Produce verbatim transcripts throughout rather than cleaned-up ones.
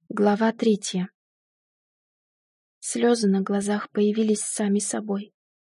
Глава третья. Слезы на глазах появились сами собой.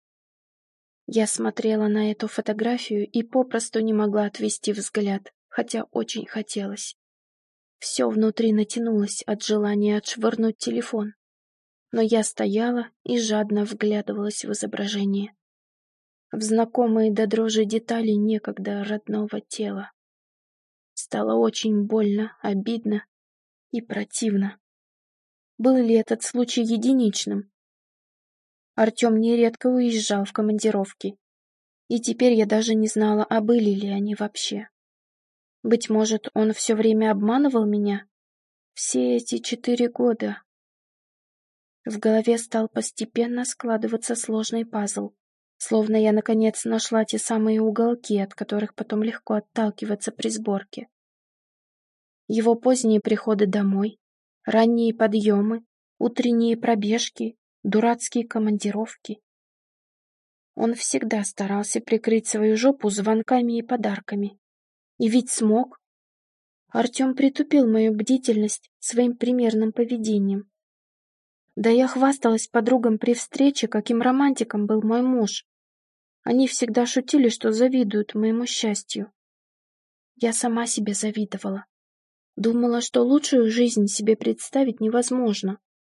Я смотрела на эту фотографию и попросту не могла отвести взгляд, хотя очень хотелось. Все внутри натянулось от желания отшвырнуть телефон, но я стояла и жадно вглядывалась в изображение, в знакомые до дрожи детали некогда родного тела. Стало очень больно, обидно и противно. Был ли этот случай единичным? Артем нередко уезжал в командировки, и теперь я даже не знала, а были ли они вообще. Быть может, он все время обманывал меня? Все эти четыре года. В голове стал постепенно складываться сложный пазл, словно я наконец нашла те самые уголки, от которых потом легко отталкиваться при сборке. Его поздние приходы домой, ранние подъемы, утренние пробежки, дурацкие командировки. Он всегда старался прикрыть свою жопу звонками и подарками. И ведь смог. Артем притупил мою бдительность своим примерным поведением. Да я хвасталась подругам при встрече, каким романтиком был мой муж. Они всегда шутили, что завидуют моему счастью. Я сама себе завидовала. Думала, что лучшую жизнь себе представить невозможно.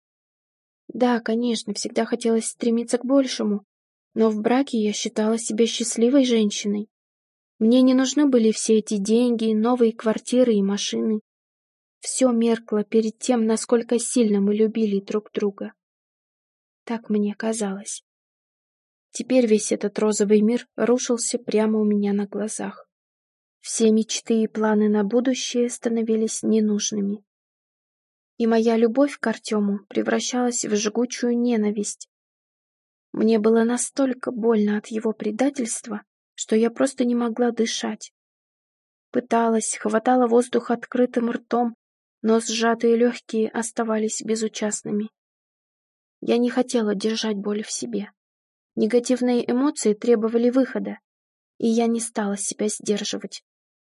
Да, конечно, всегда хотелось стремиться к большему, но в браке я считала себя счастливой женщиной. Мне не нужны были все эти деньги, новые квартиры и машины. Все меркло перед тем, насколько сильно мы любили друг друга. Так мне казалось. Теперь весь этот розовый мир рушился прямо у меня на глазах. Все мечты и планы на будущее становились ненужными. И моя любовь к Артему превращалась в жгучую ненависть. Мне было настолько больно от его предательства, что я просто не могла дышать. Пыталась, хватала воздух открытым ртом, но сжатые легкие оставались безучастными. Я не хотела держать боль в себе. Негативные эмоции требовали выхода, и я не стала себя сдерживать.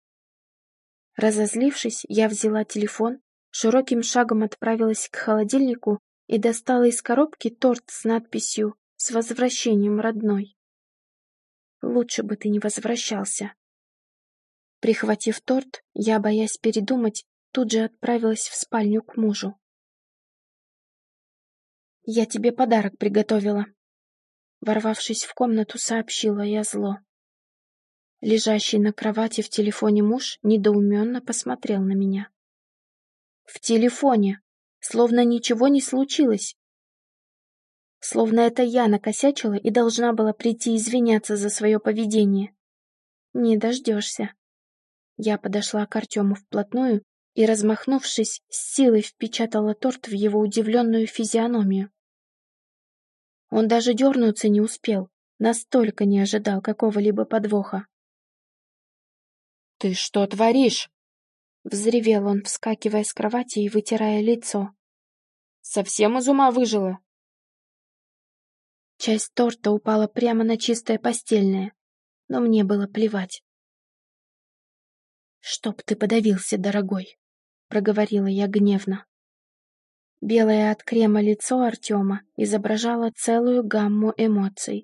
Разозлившись, я взяла телефон, широким шагом отправилась к холодильнику и достала из коробки торт с надписью «С возвращением, родной». Лучше бы ты не возвращался. Прихватив торт, я, боясь передумать, тут же отправилась в спальню к мужу. «Я тебе подарок приготовила», — ворвавшись в комнату, сообщила я зло. Лежащий на кровати в телефоне муж недоуменно посмотрел на меня. В телефоне, словно ничего не случилось. Словно это я накосячила и должна была прийти извиняться за свое поведение. Не дождешься. Я подошла к Артему вплотную и, размахнувшись, с силой впечатала торт в его удивленную физиономию. Он даже дернуться не успел, настолько не ожидал какого-либо подвоха. «Ты что творишь?» — взревел он, вскакивая с кровати и вытирая лицо. «Совсем из ума выжила?» Часть торта упала прямо на чистое постельное, но мне было плевать. «Чтоб ты подавился, дорогой», — проговорила я гневно. Белое от крема лицо Артема изображало целую гамму эмоций.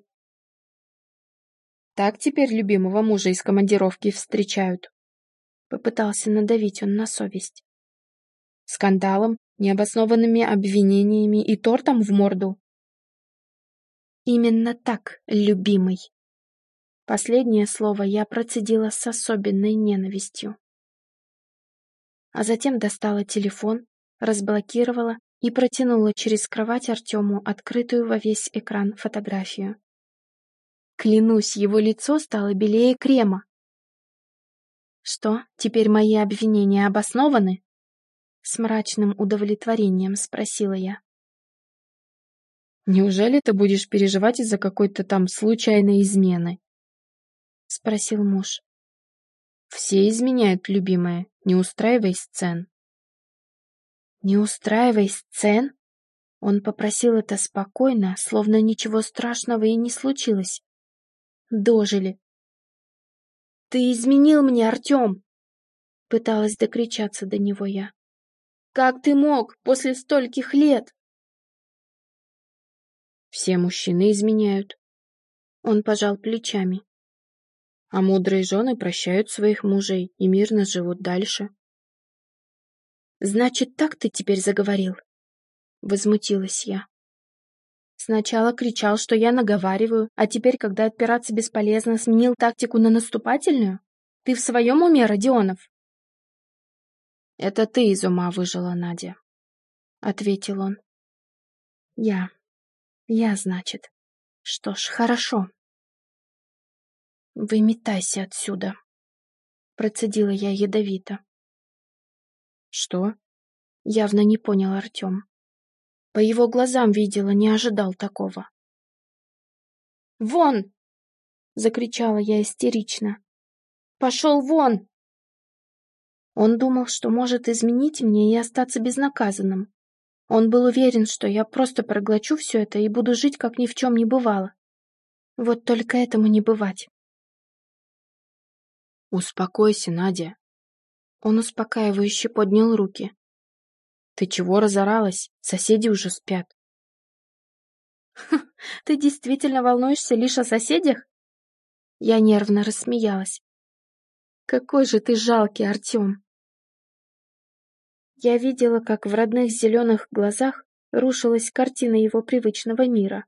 «Так теперь любимого мужа из командировки встречают?» Попытался надавить он на совесть. «Скандалом, необоснованными обвинениями и тортом в морду?» «Именно так, любимый». Последнее слово я процедила с особенной ненавистью. А затем достала телефон, разблокировала и протянула через кровать Артему открытую во весь экран фотографию. Клянусь, его лицо стало белее крема. «Что, теперь мои обвинения обоснованы?» С мрачным удовлетворением спросила я. «Неужели ты будешь переживать из-за какой-то там случайной измены?» Спросил муж. «Все изменяют, любимая, не устраивай сцен». «Не устраивай сцен?» Он попросил это спокойно, словно ничего страшного и не случилось. Дожили. «Ты изменил мне, Артем!» Пыталась докричаться до него я. Как ты мог после стольких лет? Все мужчины изменяют. Он пожал плечами. А мудрые жены прощают своих мужей и мирно живут дальше. Значит, так ты теперь заговорил? Возмутилась я. Сначала кричал, что я наговариваю, а теперь, когда отпираться бесполезно, сменил тактику на наступательную? Ты в своем уме, Родионов? Это ты из ума выжила, Надя, — ответил он. Я. Я, значит. Что ж, хорошо. Выметайся отсюда, процедила я ядовито. Что? Явно не понял Артем. По его глазам видела, не ожидал такого. «Вон!» — закричала я истерично. «Пошел вон!» Он думал, что может изменить мне и остаться безнаказанным. Он был уверен, что я просто проглочу все это и буду жить, как ни в чем не бывало. Вот только этому не бывать. Успокойся, Надя. Он успокаивающе поднял руки. Ты чего разоралась? Соседи уже спят. Ты действительно волнуешься лишь о соседях? Я нервно рассмеялась. Какой же ты жалкий, Артем. Я видела, как в родных зеленых глазах рушилась картина его привычного мира.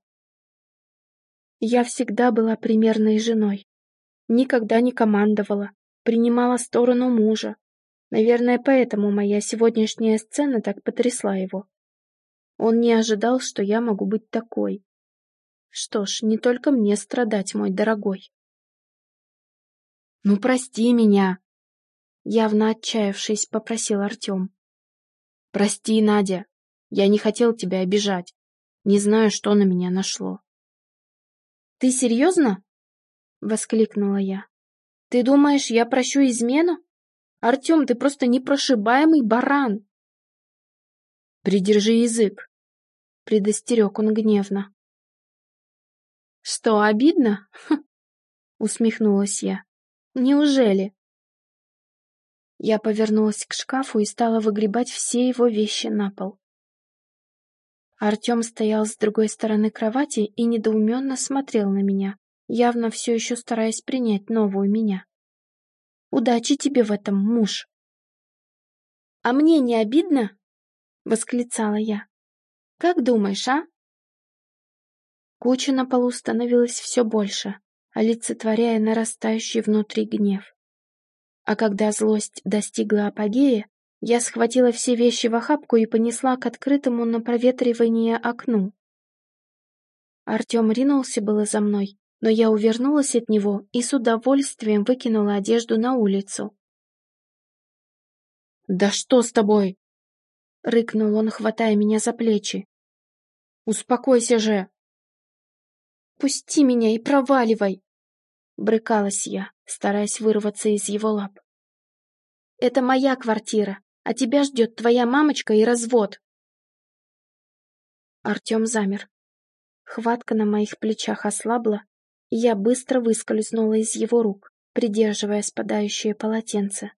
Я всегда была примерной женой. Никогда не командовала, принимала сторону мужа. Наверное, поэтому моя сегодняшняя сцена так потрясла его. Он не ожидал, что я могу быть такой. Что ж, не только мне страдать, мой дорогой. «Ну, прости меня!» Явно отчаявшись, попросил Артем. «Прости, Надя. Я не хотел тебя обижать. Не знаю, что на меня нашло». «Ты серьезно?» — воскликнула я. «Ты думаешь, я прощу измену? Артем, ты просто непрошибаемый баран!» «Придержи язык!» — предостерег он гневно. «Что, обидно?» — усмехнулась я. «Неужели?» Я повернулась к шкафу и стала выгребать все его вещи на пол. Артем стоял с другой стороны кровати и недоуменно смотрел на меня, явно все еще стараясь принять новую меня. «Удачи тебе в этом, муж!» «А мне не обидно?» — восклицала я. «Как думаешь, а?» Куча на полу становилась все больше, олицетворяя нарастающий внутри гнев. А когда злость достигла апогея, я схватила все вещи в охапку и понесла к открытому на проветривание окну. Артем ринулся было за мной, но я увернулась от него и с удовольствием выкинула одежду на улицу. «Да что с тобой?» — рыкнул он, хватая меня за плечи. «Успокойся же!» «Пусти меня и проваливай!» — брыкалась я, стараясь вырваться из его лап. «Это моя квартира, а тебя ждет твоя мамочка и развод!» Артем замер. Хватка на моих плечах ослабла, и я быстро выскользнула из его рук, придерживая спадающее полотенце.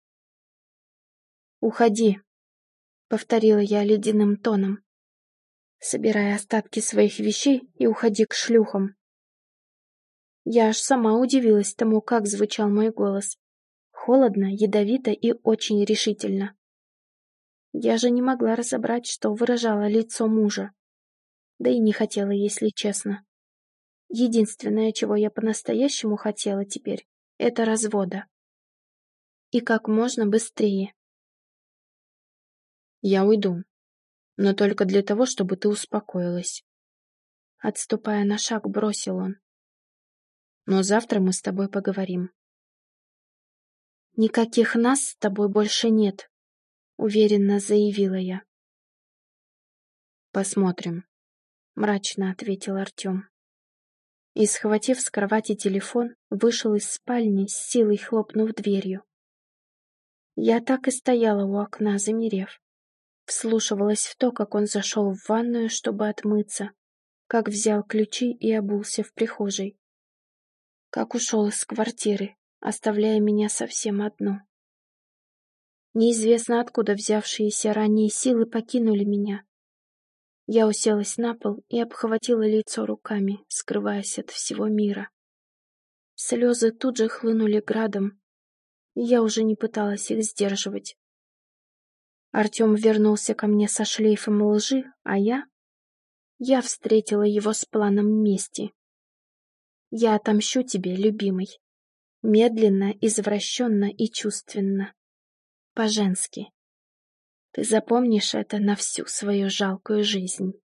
«Уходи», — повторила я ледяным тоном. «Собирай остатки своих вещей и уходи к шлюхам». Я аж сама удивилась тому, как звучал мой голос. Холодно, ядовито и очень решительно. Я же не могла разобрать, что выражало лицо мужа. Да и не хотела, если честно. Единственное, чего я по-настоящему хотела теперь, это развода. И как можно быстрее. «Я уйду, но только для того, чтобы ты успокоилась». Отступая на шаг, бросил он. «Но завтра мы с тобой поговорим». «Никаких нас с тобой больше нет», — уверенно заявила я. «Посмотрим», — мрачно ответил Артем. И, схватив с кровати телефон, вышел из спальни, с силой хлопнув дверью. Я так и стояла у окна, замерев. Вслушивалась в то, как он зашел в ванную, чтобы отмыться, как взял ключи и обулся в прихожей, как ушел из квартиры, оставляя меня совсем одну. Неизвестно откуда взявшиеся ранее силы покинули меня. Я уселась на пол и обхватила лицо руками, скрываясь от всего мира. Слезы тут же хлынули градом, и я уже не пыталась их сдерживать. Артем вернулся ко мне со шлейфом лжи, а я... Я встретила его с планом мести. Я отомщу тебе, любимый. Медленно, извращенно и чувственно. По-женски. Ты запомнишь это на всю свою жалкую жизнь.